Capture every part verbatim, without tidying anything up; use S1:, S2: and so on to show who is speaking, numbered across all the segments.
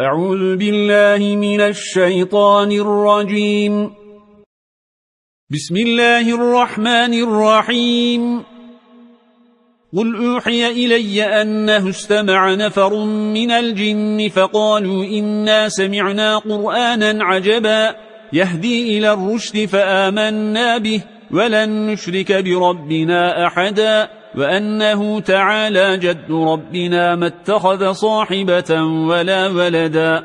S1: أعوذ بالله من الشيطان الرجيم. بسم الله الرحمن الرحيم. قل أوحي إلي أنه استمع نفر من الجن فقالوا إنا سمعنا قرآنا عجبا يهدي إلى الرشد فآمنا به ولن نشرك بربنا أحدا وأنه تعالى جد ربنا ما اتخذ صاحبة ولا ولدا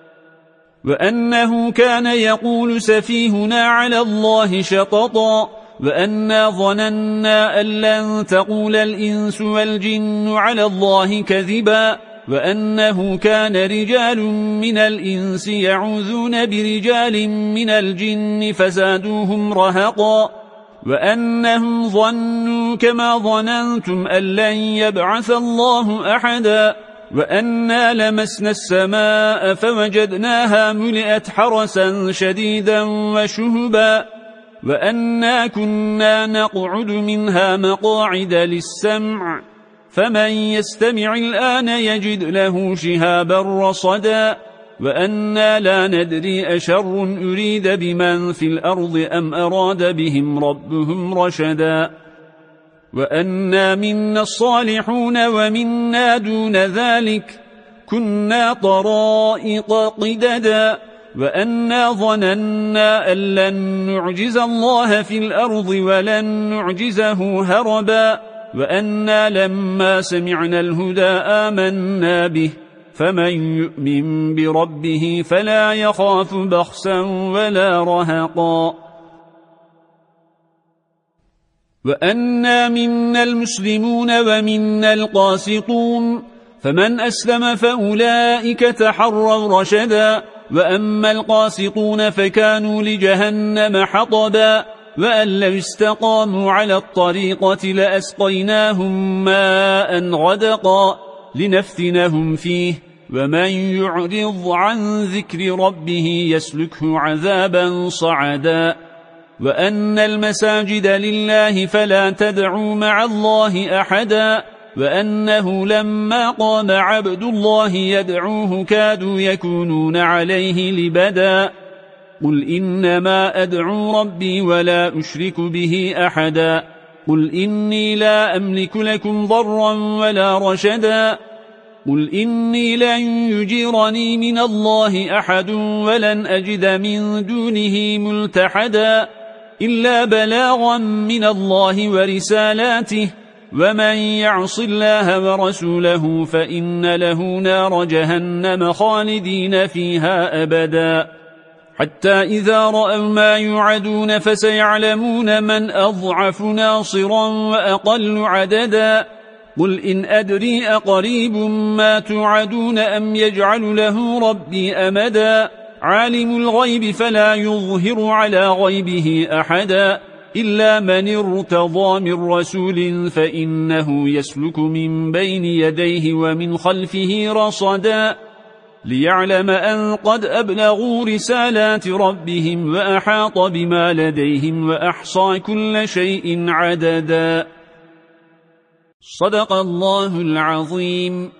S1: وأنه كان يقول سفيهنا على الله شططا وأنا ظننا أن لن تقول الإنس والجن على الله كذبا وأنه كان رجال من الإنس يعوذون برجال من الجن فزادوهم رهقا وأنهم ظنوا كما ظننتم أن لن يبعث الله أحدا وأنا لمسنا السماء فوجدناها ملئت حرسا شديدا وشهبا وأنا كنا نقعد منها مقاعد للسمع فمن يستمع الآن يجد له شهابا رصدا وأنا لا ندري أشر أريد بمن في الأرض أم أراد بهم ربهم رشدا وأنا منا الصالحون ومنا دون ذلك كنا طرائق قددا وأنا ظننا أن لن نعجز الله في الأرض ولن نعجزه هربا وأنا لما سمعنا الهدى آمنا به فمن يؤمن بربه فلا يخاف بخسا ولا رهقا وأنا منا المسلمون ومنا القاسطون فمن أسلم فأولئك تحروا رشدا وأما القاسطون فكانوا لجهنم حطبا وأن لو استقاموا على الطريقة لأسقيناهم ماء غدقا لنفتنهم فيه ومن يعرض عن ذكر ربه يسلكه عذابا صعدا وأن المساجد لله فلا تدعوا مع الله أحدا وأنه لما قام عبد الله يدعوه كادوا يكونون عليه لبدا قل إنما أدعو ربي ولا أشرك به أحدا قل إني لا أملك لكم ضرا ولا رشدا قل إني لن يجيرني من الله أحد ولن أجد من دونه ملتحدا إلا بلاغا من الله ورسالاته ومن يعص الله ورسوله فإن له نار جهنم خالدين فيها أبدا حتى إذا رأوا ما يوعدون فسيعلمون من أضعف ناصرا وأقل عددا قل إن أدري أقريب ما توعدون أم يجعل له ربي أمدا عالم الغيب فلا يظهر على غيبه أحدا إلا من ارتضى من رسول فإنه يسلك من بين يديه ومن خلفه رصدا ليعلم أن قد أبلغوا رسالات ربهم وأحاط بما لديهم وأحصى كل شيء عددا صدق الله العظيم.